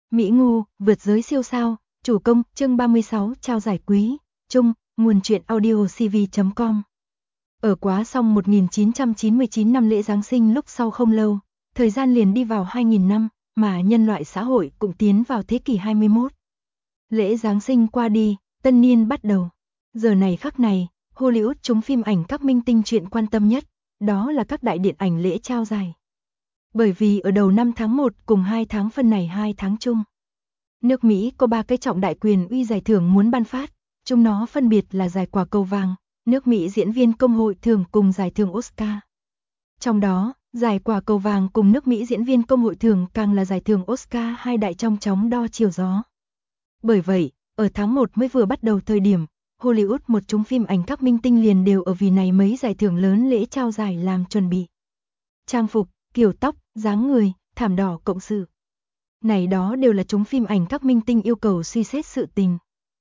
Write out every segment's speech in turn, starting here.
Mỹ Ngu, vượt giới siêu sao, chủ công, chương 36, trao giải quý, chung, nguồn truyện audio cv.com. Ở quá xong 1999 năm lễ Giáng sinh lúc sau không lâu, thời gian liền đi vào 2000 năm, mà nhân loại xã hội cũng tiến vào thế kỷ 21. Lễ Giáng sinh qua đi, tân niên bắt đầu. Giờ này khắc này, Hollywood trúng phim ảnh các minh tinh chuyện quan tâm nhất, đó là các đại điện ảnh lễ trao giải. Bởi vì ở đầu năm tháng 1 cùng 2 tháng phân này 2 tháng chung. Nước Mỹ có 3 cái trọng đại quyền uy giải thưởng muốn ban phát, chúng nó phân biệt là giải Quả Cầu Vàng, nước Mỹ Diễn viên Công hội thưởng cùng giải thưởng Oscar. Trong đó, giải Quả Cầu Vàng cùng nước Mỹ Diễn viên Công hội thưởng càng là giải thưởng Oscar hai đại trong chóng đo chiều gió. Bởi vậy, ở tháng 1 mới vừa bắt đầu thời điểm, Hollywood một chúng phim ảnh các minh tinh liền đều ở vì này mấy giải thưởng lớn lễ trao giải làm chuẩn bị. Trang phục, kiểu tóc, dáng người, thảm đỏ cộng sự. Này đó đều là chúng phim ảnh các minh tinh yêu cầu suy xét sự tình.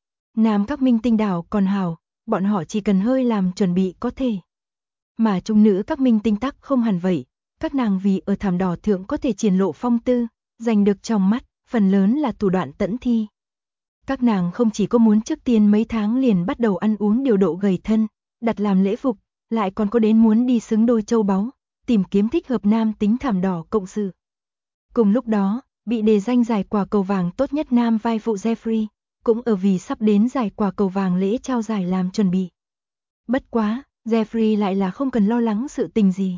Nam các minh tinh đảo còn hảo, bọn họ chỉ cần hơi làm chuẩn bị có thể. Mà chúng nữ các minh tinh tắc không hẳn vậy, các nàng vì ở thảm đỏ thượng có thể triển lộ phong tư, giành được trong mắt, phần lớn là thủ đoạn tẫn thi. Các nàng không chỉ có muốn trước tiên mấy tháng liền bắt đầu ăn uống điều độ gầy thân, đặt làm lễ phục, lại còn có đến muốn đi xứng đôi châu báu, tìm kiếm thích hợp nam tính thảm đỏ cộng sự. Cùng lúc đó, bị đề danh giải Quả Cầu Vàng tốt nhất nam vai phụ Jeffrey, cũng ở vì sắp đến giải Quả Cầu Vàng lễ trao giải làm chuẩn bị. Bất quá, Jeffrey lại là không cần lo lắng sự tình gì.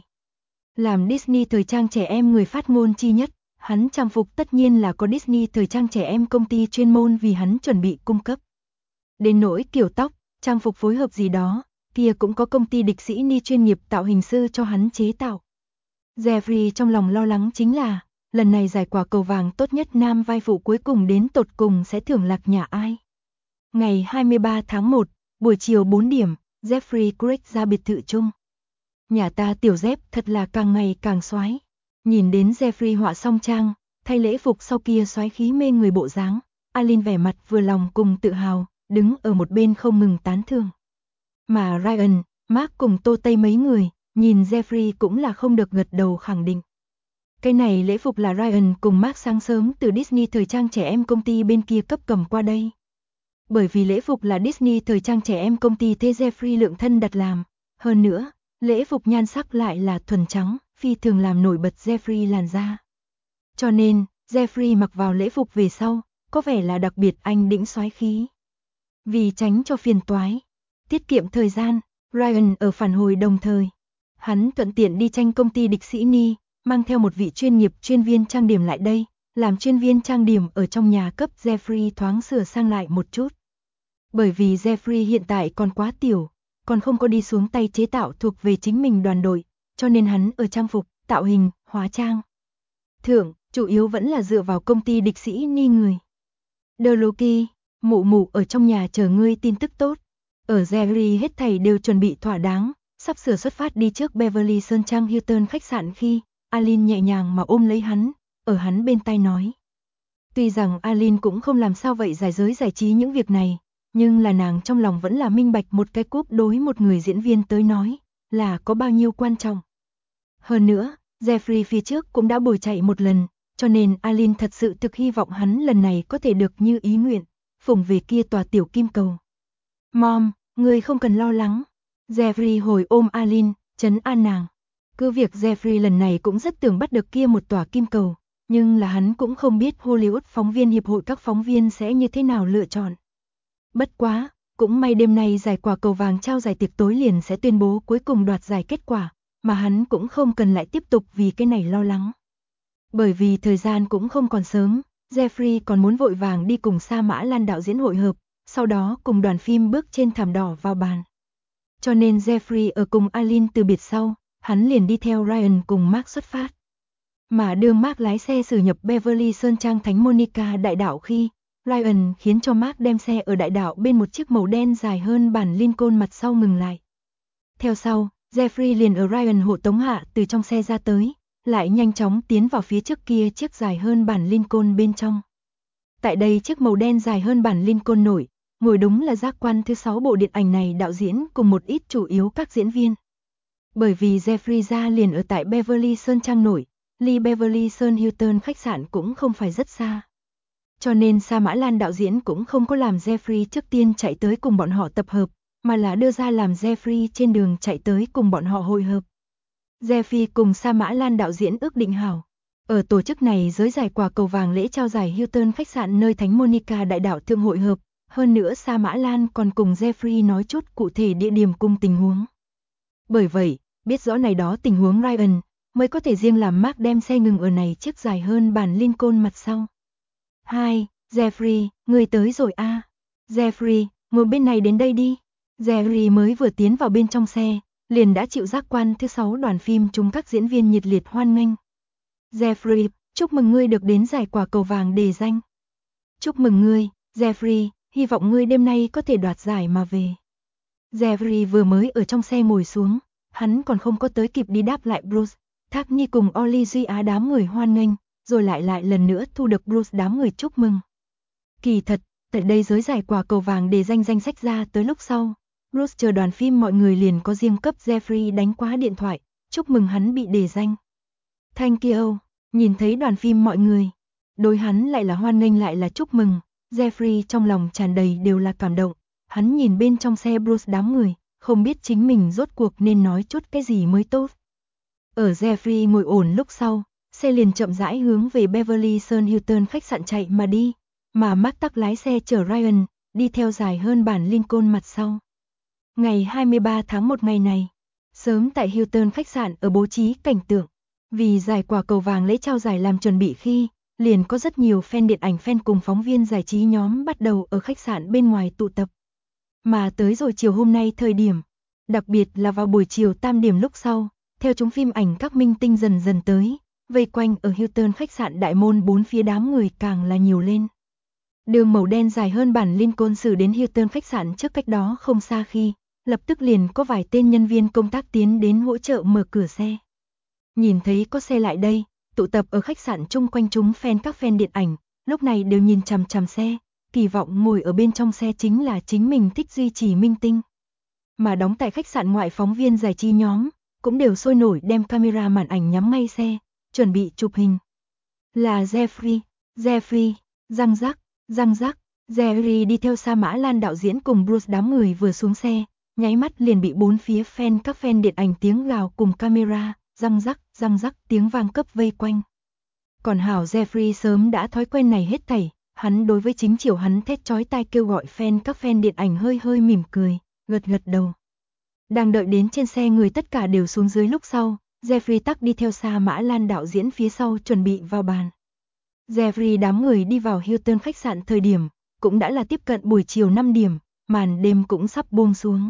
Làm Disney thời trang trẻ em người phát ngôn chi nhất, hắn trang phục tất nhiên là có Disney thời trang trẻ em công ty chuyên môn vì hắn chuẩn bị cung cấp. Đến nỗi kiểu tóc, trang phục phối hợp gì đó, kia cũng có công ty Địch Sĩ Ni chuyên nghiệp tạo hình sư cho hắn chế tạo. Jeffrey trong lòng lo lắng chính là, lần này giải Quả Cầu Vàng tốt nhất nam vai phụ cuối cùng đến tột cùng sẽ thưởng lạc nhà ai. Ngày 23 tháng 1, buổi chiều 4 điểm, Jeffrey Craig ra biệt thự chung. Nhà ta tiểu Jeff thật là càng ngày càng soái. Nhìn đến Jeffrey họa song trang, thay lễ phục sau kia soái khí mê người bộ dáng, Alin vẻ mặt vừa lòng cùng tự hào, đứng ở một bên không ngừng tán thưởng. Mà Ryan, Mark cùng Tô Tây mấy người, nhìn Jeffrey cũng là không được gật đầu khẳng định. Cái này lễ phục là Ryan cùng Mark sáng sớm từ Disney thời trang trẻ em công ty bên kia cấp cầm qua đây. Bởi vì lễ phục là Disney thời trang trẻ em công ty thế Jeffrey lượng thân đặt làm. Hơn nữa, lễ phục nhan sắc lại là thuần trắng, phi thường làm nổi bật Jeffrey làn da. Cho nên, Jeffrey mặc vào lễ phục về sau, có vẻ là đặc biệt anh đĩnh soái khí. Vì tránh cho phiền toái, tiết kiệm thời gian, Ryan ở phản hồi đồng thời. Hắn thuận tiện đi tranh công ty Địch Sĩ Ni, mang theo một vị chuyên nghiệp chuyên viên trang điểm lại đây, làm chuyên viên trang điểm ở trong nhà cấp Jeffrey thoáng sửa sang lại một chút. Bởi vì Jeffrey hiện tại còn quá tiểu, còn không có đi xuống tay chế tạo thuộc về chính mình đoàn đội, cho nên hắn ở trang phục, tạo hình, hóa trang thưởng, chủ yếu vẫn là dựa vào công ty Địch Sĩ Ni người. Deluki, mụ mụ ở trong nhà chờ ngươi tin tức tốt. Ở Jerry hết thảy đều chuẩn bị thỏa đáng, sắp sửa xuất phát đi trước Beverly Sơn Trang Hilton khách sạn khi Alin nhẹ nhàng mà ôm lấy hắn, ở hắn bên tai nói. Tuy rằng Alin cũng không làm sao vậy giải giới giải trí những việc này, nhưng là nàng trong lòng vẫn là minh bạch một cái cúp đối một người diễn viên tới nói, là có bao nhiêu quan trọng. Hơn nữa, Jeffrey phía trước cũng đã bồi chạy một lần, cho nên Alin thật sự thực hy vọng hắn lần này có thể được như ý nguyện, phụng về kia tòa tiểu kim cầu. Mom, ngươi không cần lo lắng. Jeffrey hồi ôm Alin, trấn an nàng. Cứ việc Jeffrey lần này cũng rất tưởng bắt được kia một tòa kim cầu, nhưng là hắn cũng không biết Hollywood phóng viên hiệp hội các phóng viên sẽ như thế nào lựa chọn. Bất quá, cũng may đêm nay giải Quả Cầu Vàng trao giải tiệc tối liền sẽ tuyên bố cuối cùng đoạt giải kết quả, mà hắn cũng không cần lại tiếp tục vì cái này lo lắng. Bởi vì thời gian cũng không còn sớm, Jeffrey còn muốn vội vàng đi cùng Sa Mã Lan đạo diễn hội hợp, sau đó cùng đoàn phim bước trên thảm đỏ vào bàn. Cho nên Jeffrey ở cùng Alin từ biệt sau, hắn liền đi theo Ryan cùng Mark xuất phát. Mà đưa Mark lái xe xử nhập Beverly Sơn Trang Thánh Monica đại đảo khi, Ryan khiến cho Mark đem xe ở đại đảo bên một chiếc màu đen dài hơn bản Lincoln mặt sau ngừng lại. Theo sau, Jeffrey liền ở Ryan hộ tống hạ từ trong xe ra tới, lại nhanh chóng tiến vào phía trước kia chiếc dài hơn bản Lincoln bên trong. Tại đây chiếc màu đen dài hơn bản Lincoln nổi, ngồi đúng là giác quan thứ 6 bộ điện ảnh này đạo diễn cùng một ít chủ yếu các diễn viên. Bởi vì Jeffrey ra liền ở tại Beverly Sơn Trang nổi, ly Beverly Sơn Hilton khách sạn cũng không phải rất xa. Cho nên Sa Mã Lan đạo diễn cũng không có làm Jeffrey trước tiên chạy tới cùng bọn họ tập hợp, mà là đưa ra làm Jeffrey trên đường chạy tới cùng bọn họ hội hợp. Jeffrey cùng Sa Mã Lan đạo diễn ước định hảo. Ở tổ chức này giới giải quả cầu vàng lễ trao giải Hilton khách sạn nơi Thánh Monica đại đạo thương hội hợp. Hơn nữa Sa Mã Lan còn cùng Jeffrey nói chút cụ thể địa điểm cùng tình huống. Bởi vậy, biết rõ này đó tình huống Ryan, mới có thể riêng làm Mark đem xe ngừng ở này chiếc dài hơn bản Lincoln mặt sau. 2. Jeffrey, người tới rồi a. Jeffrey, ngồi bên này đến đây đi. Jeffrey mới vừa tiến vào bên trong xe, liền đã chịu giác quan thứ 6 đoàn phim chung các diễn viên nhiệt liệt hoan nghênh. Jeffrey, chúc mừng ngươi được đến giải quả cầu vàng đề danh. Chúc mừng ngươi, Jeffrey, hy vọng ngươi đêm nay có thể đoạt giải mà về. Jeffrey vừa mới ở trong xe ngồi xuống, hắn còn không có tới kịp đi đáp lại Bruce, Thác Nhi cùng Olivia đám người hoan nghênh, rồi lại lần nữa thu được Bruce đám người chúc mừng. Kỳ thật, tại đây giới giải quả cầu vàng đề danh danh sách ra tới lúc sau, Bruce chờ đoàn phim mọi người liền có riêng cấp Jeffrey đánh quá điện thoại, chúc mừng hắn bị đề danh. Thank you, nhìn thấy đoàn phim mọi người, đối hắn lại là hoan nghênh lại là chúc mừng, Jeffrey trong lòng tràn đầy đều là cảm động, hắn nhìn bên trong xe Bruce đám người, không biết chính mình rốt cuộc nên nói chút cái gì mới tốt. Ở Jeffrey ngồi ổn lúc sau, xe liền chậm rãi hướng về Beverly Sun Hilton khách sạn chạy mà đi, mà Mark tắc lái xe chở Ryan, đi theo dài hơn bản Lincoln mặt sau. Ngày 23 tháng 1 ngày này, sớm tại Hilton khách sạn ở bố trí cảnh tượng, vì giải quả cầu vàng lễ trao giải làm chuẩn bị khi, liền có rất nhiều fan điện ảnh fan cùng phóng viên giải trí nhóm bắt đầu ở khách sạn bên ngoài tụ tập. Mà tới rồi chiều hôm nay thời điểm, đặc biệt là vào buổi chiều tam điểm lúc sau, theo chúng phim ảnh các minh tinh dần dần tới, vây quanh ở Hilton khách sạn đại môn bốn phía đám người càng là nhiều lên. Đường màu đen dài hơn bản Lincoln xử đến Hilton khách sạn trước cách đó không xa khi, lập tức liền có vài tên nhân viên công tác tiến đến hỗ trợ mở cửa xe. Nhìn thấy có xe lại đây, tụ tập ở khách sạn chung quanh chúng các fan điện ảnh, lúc này đều nhìn chằm chằm xe, kỳ vọng ngồi ở bên trong xe chính là chính mình thích duy trì minh tinh. Mà đóng tại khách sạn ngoại phóng viên giải trí nhóm, cũng đều sôi nổi đem camera màn ảnh nhắm ngay xe, chuẩn bị chụp hình. Là Jeffrey, răng rắc, Jerry đi theo Sa Mã Lan đạo diễn cùng Bruce đám người vừa xuống xe, nháy mắt liền bị bốn phía các fan điện ảnh tiếng gào cùng camera, răng rắc tiếng vang cấp vây quanh. Còn hảo Jeffrey sớm đã thói quen này hết thảy, hắn đối với chính chiều hắn thét chói tai kêu gọi các fan điện ảnh hơi mỉm cười, gật đầu. Đang đợi đến trên xe người tất cả đều xuống dưới lúc sau, Jeffrey tắc đi theo Sa Mã Lan đạo diễn phía sau chuẩn bị vào bàn. Jeffrey đám người đi vào Hilton khách sạn thời điểm, cũng đã là tiếp cận buổi chiều 5 điểm, màn đêm cũng sắp buông xuống.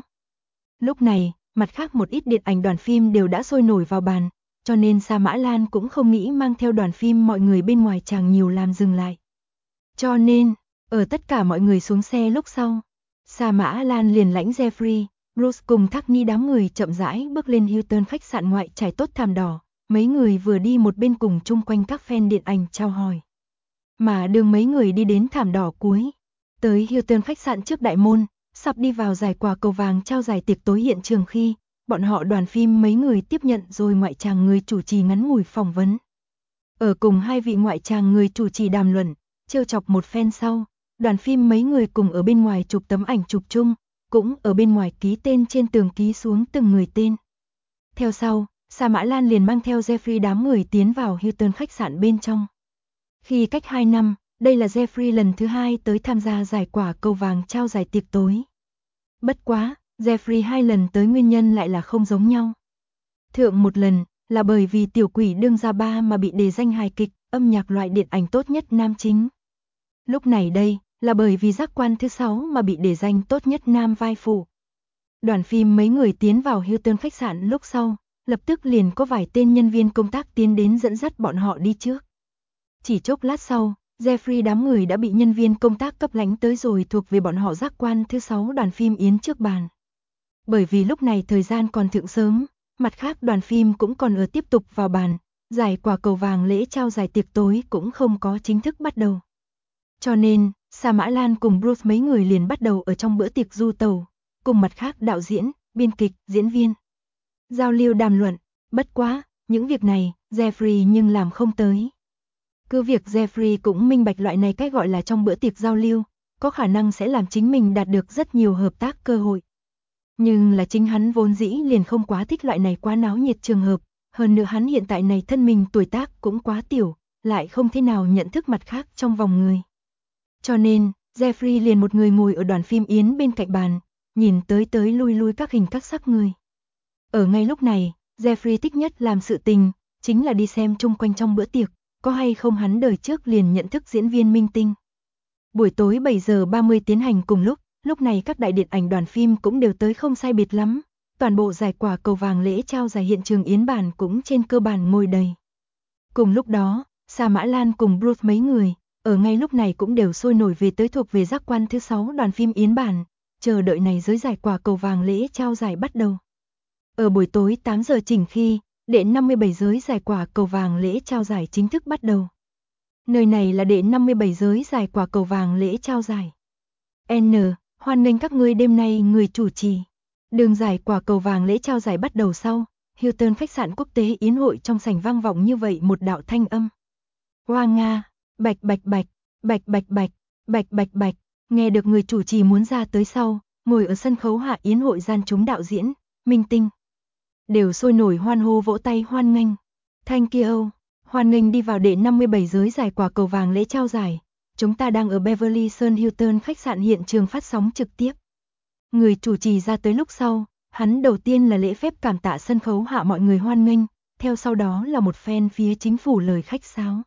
Lúc này, mặt khác một ít điện ảnh đoàn phim đều đã sôi nổi vào bàn, cho nên Sa Mã Lan cũng không nghĩ mang theo đoàn phim mọi người bên ngoài chàng nhiều làm dừng lại. Cho nên, ở tất cả mọi người xuống xe lúc sau, Sa Mã Lan liền lãnh Jeffrey, Bruce cùng Thác Nhi đám người chậm rãi bước lên Hilton khách sạn ngoại trải tốt thảm đỏ, mấy người vừa đi một bên cùng chung quanh các fan điện ảnh chào hỏi. Mà đường mấy người đi đến thảm đỏ cuối, tới Hilton khách sạn trước đại môn, sắp đi vào giải quả cầu vàng trao giải tiệc tối hiện trường khi, bọn họ đoàn phim mấy người tiếp nhận rồi ngoại tràng người chủ trì ngắn ngủi phỏng vấn. Ở cùng hai vị ngoại tràng người chủ trì đàm luận, trêu chọc một phen sau, đoàn phim mấy người cùng ở bên ngoài chụp tấm ảnh chụp chung, cũng ở bên ngoài ký tên trên tường ký xuống từng người tên. Theo sau, Sa Mã Lan liền mang theo Jeffrey đám người tiến vào Hilton khách sạn bên trong. Khi cách 2 năm, đây là Jeffrey lần thứ 2 tới tham gia giải quả cầu vàng trao giải tiệc tối. Bất quá, Jeffrey 2 lần tới nguyên nhân lại là không giống nhau. Thượng một lần, là bởi vì Tiểu Quỷ đương gia 3 mà bị đề danh hài kịch, âm nhạc loại điện ảnh tốt nhất nam chính. Lúc này đây, là bởi vì giác quan thứ 6 mà bị đề danh tốt nhất nam vai phụ. Đoàn phim mấy người tiến vào Hilton khách sạn lúc sau, lập tức liền có vài tên nhân viên công tác tiến đến dẫn dắt bọn họ đi trước. Chỉ chốc lát sau, Jeffrey đám người đã bị nhân viên công tác cấp lãnh tới rồi thuộc về bọn họ giác quan thứ 6 đoàn phim yến trước bàn. Bởi vì lúc này thời gian còn thượng sớm, mặt khác đoàn phim cũng còn ở tiếp tục vào bàn, giải quả cầu vàng lễ trao giải tiệc tối cũng không có chính thức bắt đầu. Cho nên, Sa Mã Lan cùng Bruce mấy người liền bắt đầu ở trong bữa tiệc du tàu, cùng mặt khác đạo diễn, biên kịch, diễn viên. Giao lưu đàm luận, bất quá, những việc này, Jeffrey nhưng làm không tới. Cứ việc Jeffrey cũng minh bạch loại này cách gọi là trong bữa tiệc giao lưu, có khả năng sẽ làm chính mình đạt được rất nhiều hợp tác cơ hội. Nhưng là chính hắn vốn dĩ liền không quá thích loại này quá náo nhiệt trường hợp, hơn nữa hắn hiện tại này thân mình tuổi tác cũng quá tiểu, lại không thể nào nhận thức mặt khác trong vòng người. Cho nên, Jeffrey liền một người ngồi ở đoàn phim yến bên cạnh bàn, nhìn tới lui các hình các sắc người. Ở ngay lúc này, Jeffrey thích nhất làm sự tình, chính là đi xem chung quanh trong bữa tiệc, có hay không hắn đời trước liền nhận thức diễn viên minh tinh. Buổi tối 7 giờ 30 tiến hành cùng lúc này các đại điện ảnh đoàn phim cũng đều tới không sai biệt lắm, toàn bộ giải quả cầu vàng lễ trao giải hiện trường yến bàn cũng trên cơ bản ngồi đầy. Cùng lúc đó, Sa Mã Lan cùng Bruce mấy người, ở ngay lúc này cũng đều sôi nổi về tới thuộc về giác quan thứ 6 đoàn phim yến bàn, chờ đợi này giới giải quả cầu vàng lễ trao giải bắt đầu. Ở buổi tối 8 giờ chỉnh khi, đệ 57 giới giải quả cầu vàng lễ trao giải chính thức bắt đầu. Nơi này là đệ 57 giới giải quả cầu vàng lễ trao giải. Hoan nghênh các ngươi đêm nay người chủ trì. Đường giải quả cầu vàng lễ trao giải bắt đầu sau, Hilton khách sạn quốc tế yến hội trong sảnh vang vọng như vậy một đạo thanh âm. Hoa Nga, bạch bạch bạch, bạch bạch bạch, bạch bạch bạch, nghe được người chủ trì muốn ra tới sau, ngồi ở sân khấu hạ yến hội gian chúng đạo diễn, minh tinh. Đều sôi nổi hoan hô vỗ tay hoan nghênh. Thank you, hoan nghênh đi vào đệ 57 giới giải quả cầu vàng lễ trao giải. Chúng ta đang ở Beverly Sun Hilton khách sạn hiện trường phát sóng trực tiếp. Người chủ trì ra tới lúc sau, hắn đầu tiên là lễ phép cảm tạ sân khấu hạ mọi người hoan nghênh, theo sau đó là một phen phía chính phủ lời khách sáo.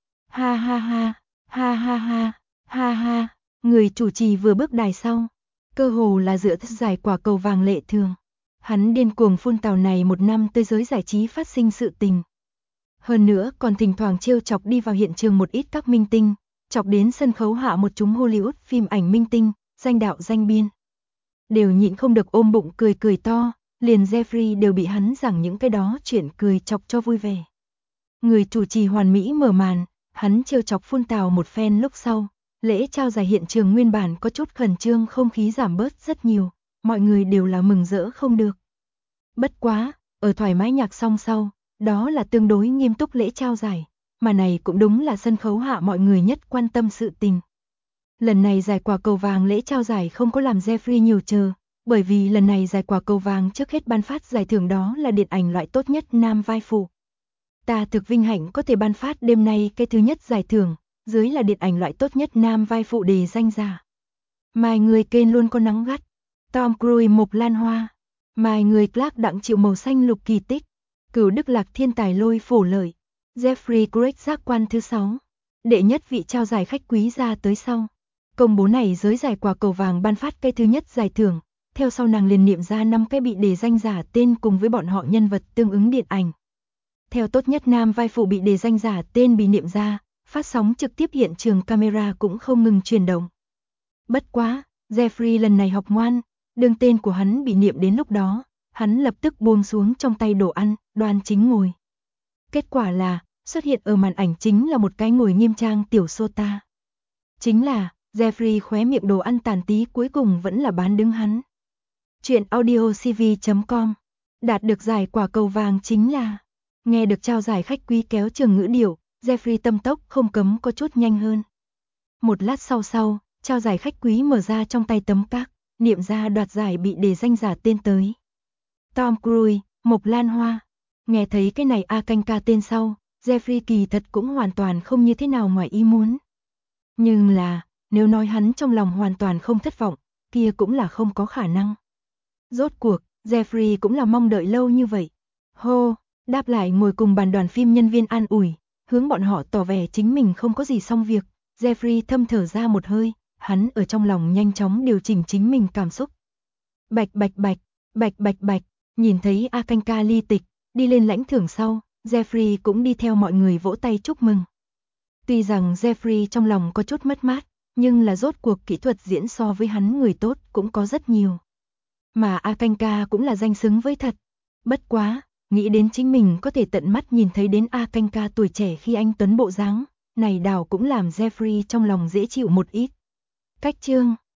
Ha ha ha, ha ha ha, ha ha, người chủ trì vừa bước đài sau, cơ hồ là dựa theo giải quả cầu vàng lệ thường. Hắn điên cuồng phun tào này một năm tới giới giải trí phát sinh sự tình. Hơn nữa còn thỉnh thoảng trêu chọc đi vào hiện trường một ít các minh tinh, chọc đến sân khấu hạ một chúng Hollywood phim ảnh minh tinh, danh đạo danh biên. Đều nhịn không được ôm bụng cười to, liền Jeffrey đều bị hắn giảng những cái đó chuyện cười chọc cho vui vẻ. Người chủ trì hoàn mỹ mở màn, hắn trêu chọc phun tào một phen lúc sau, lễ trao giải hiện trường nguyên bản có chút khẩn trương không khí giảm bớt rất nhiều, mọi người đều là mừng rỡ không được. Bất quá, ở thoải mái nhạc xong sau, đó là tương đối nghiêm túc lễ trao giải, mà này cũng đúng là sân khấu hạ mọi người nhất quan tâm sự tình. Lần này giải quả cầu vàng lễ trao giải không có làm Jeffrey nhiều chờ, bởi vì lần này giải quả cầu vàng trước hết ban phát giải thưởng đó là điện ảnh loại tốt nhất nam vai phụ. Ta thực vinh hạnh có thể ban phát đêm nay cái thứ nhất giải thưởng, dưới là điện ảnh loại tốt nhất nam vai phụ đề danh giả. Mai người kên luôn có nắng gắt, Tom Cruise mộc lan hoa, mai người Clark đặng chịu màu xanh lục kỳ tích, Cửu Đức Lạc thiên tài lôi phổ lợi, Jeffrey Craig giác quan thứ 6, đệ nhất vị trao giải khách quý ra tới sau. Công bố này giới giải quả cầu vàng ban phát cái thứ nhất giải thưởng, theo sau nàng liền niệm ra 5 cái bị đề danh giả tên cùng với bọn họ nhân vật tương ứng điện ảnh. Theo tốt nhất nam vai phụ bị đề danh giả tên bị niệm ra, phát sóng trực tiếp hiện trường camera cũng không ngừng chuyển động. Bất quá, Jeffrey lần này học ngoan, đương tên của hắn bị niệm đến lúc đó, hắn lập tức buông xuống trong tay đồ ăn, đoan chính ngồi. Kết quả là, xuất hiện ở màn ảnh chính là một cái ngồi nghiêm trang tiểu sota. Chính là, Jeffrey khóe miệng đồ ăn tàn tí cuối cùng vẫn là bán đứng hắn. Chuyện audiocv.com đạt được giải quả cầu vàng chính là, nghe được trao giải khách quý kéo trường ngữ điệu, Jeffrey tâm tốc không cấm có chút nhanh hơn. Một lát sau, trao giải khách quý mở ra trong tay tấm các, niệm ra đoạt giải bị đề danh giả tên tới. Tom Cruise, Mộc Lan Hoa. Nghe thấy cái này A canh ca tên sau, Jeffrey kỳ thật cũng hoàn toàn không như thế nào ngoài ý muốn. Nhưng là, nếu nói hắn trong lòng hoàn toàn không thất vọng, kia cũng là không có khả năng. Rốt cuộc, Jeffrey cũng là mong đợi lâu như vậy. Hô, đáp lại ngồi cùng bàn đoàn phim nhân viên an ủi, hướng bọn họ tỏ vẻ chính mình không có gì xong việc. Jeffrey thâm thở ra một hơi, hắn ở trong lòng nhanh chóng điều chỉnh chính mình cảm xúc. Bạch bạch bạch, bạch bạch bạch, nhìn thấy A canh ca ly tịch, đi lên lãnh thưởng sau, Jeffrey cũng đi theo mọi người vỗ tay chúc mừng. Tuy rằng Jeffrey trong lòng có chút mất mát, nhưng là rốt cuộc kỹ thuật diễn so với hắn người tốt cũng có rất nhiều. Mà A canh ca cũng là danh xứng với thật. Bất quá, nghĩ đến chính mình có thể tận mắt nhìn thấy đến A canh ca tuổi trẻ khi anh tuấn bộ dáng, này đảo cũng làm Jeffrey trong lòng dễ chịu một ít. Cách chương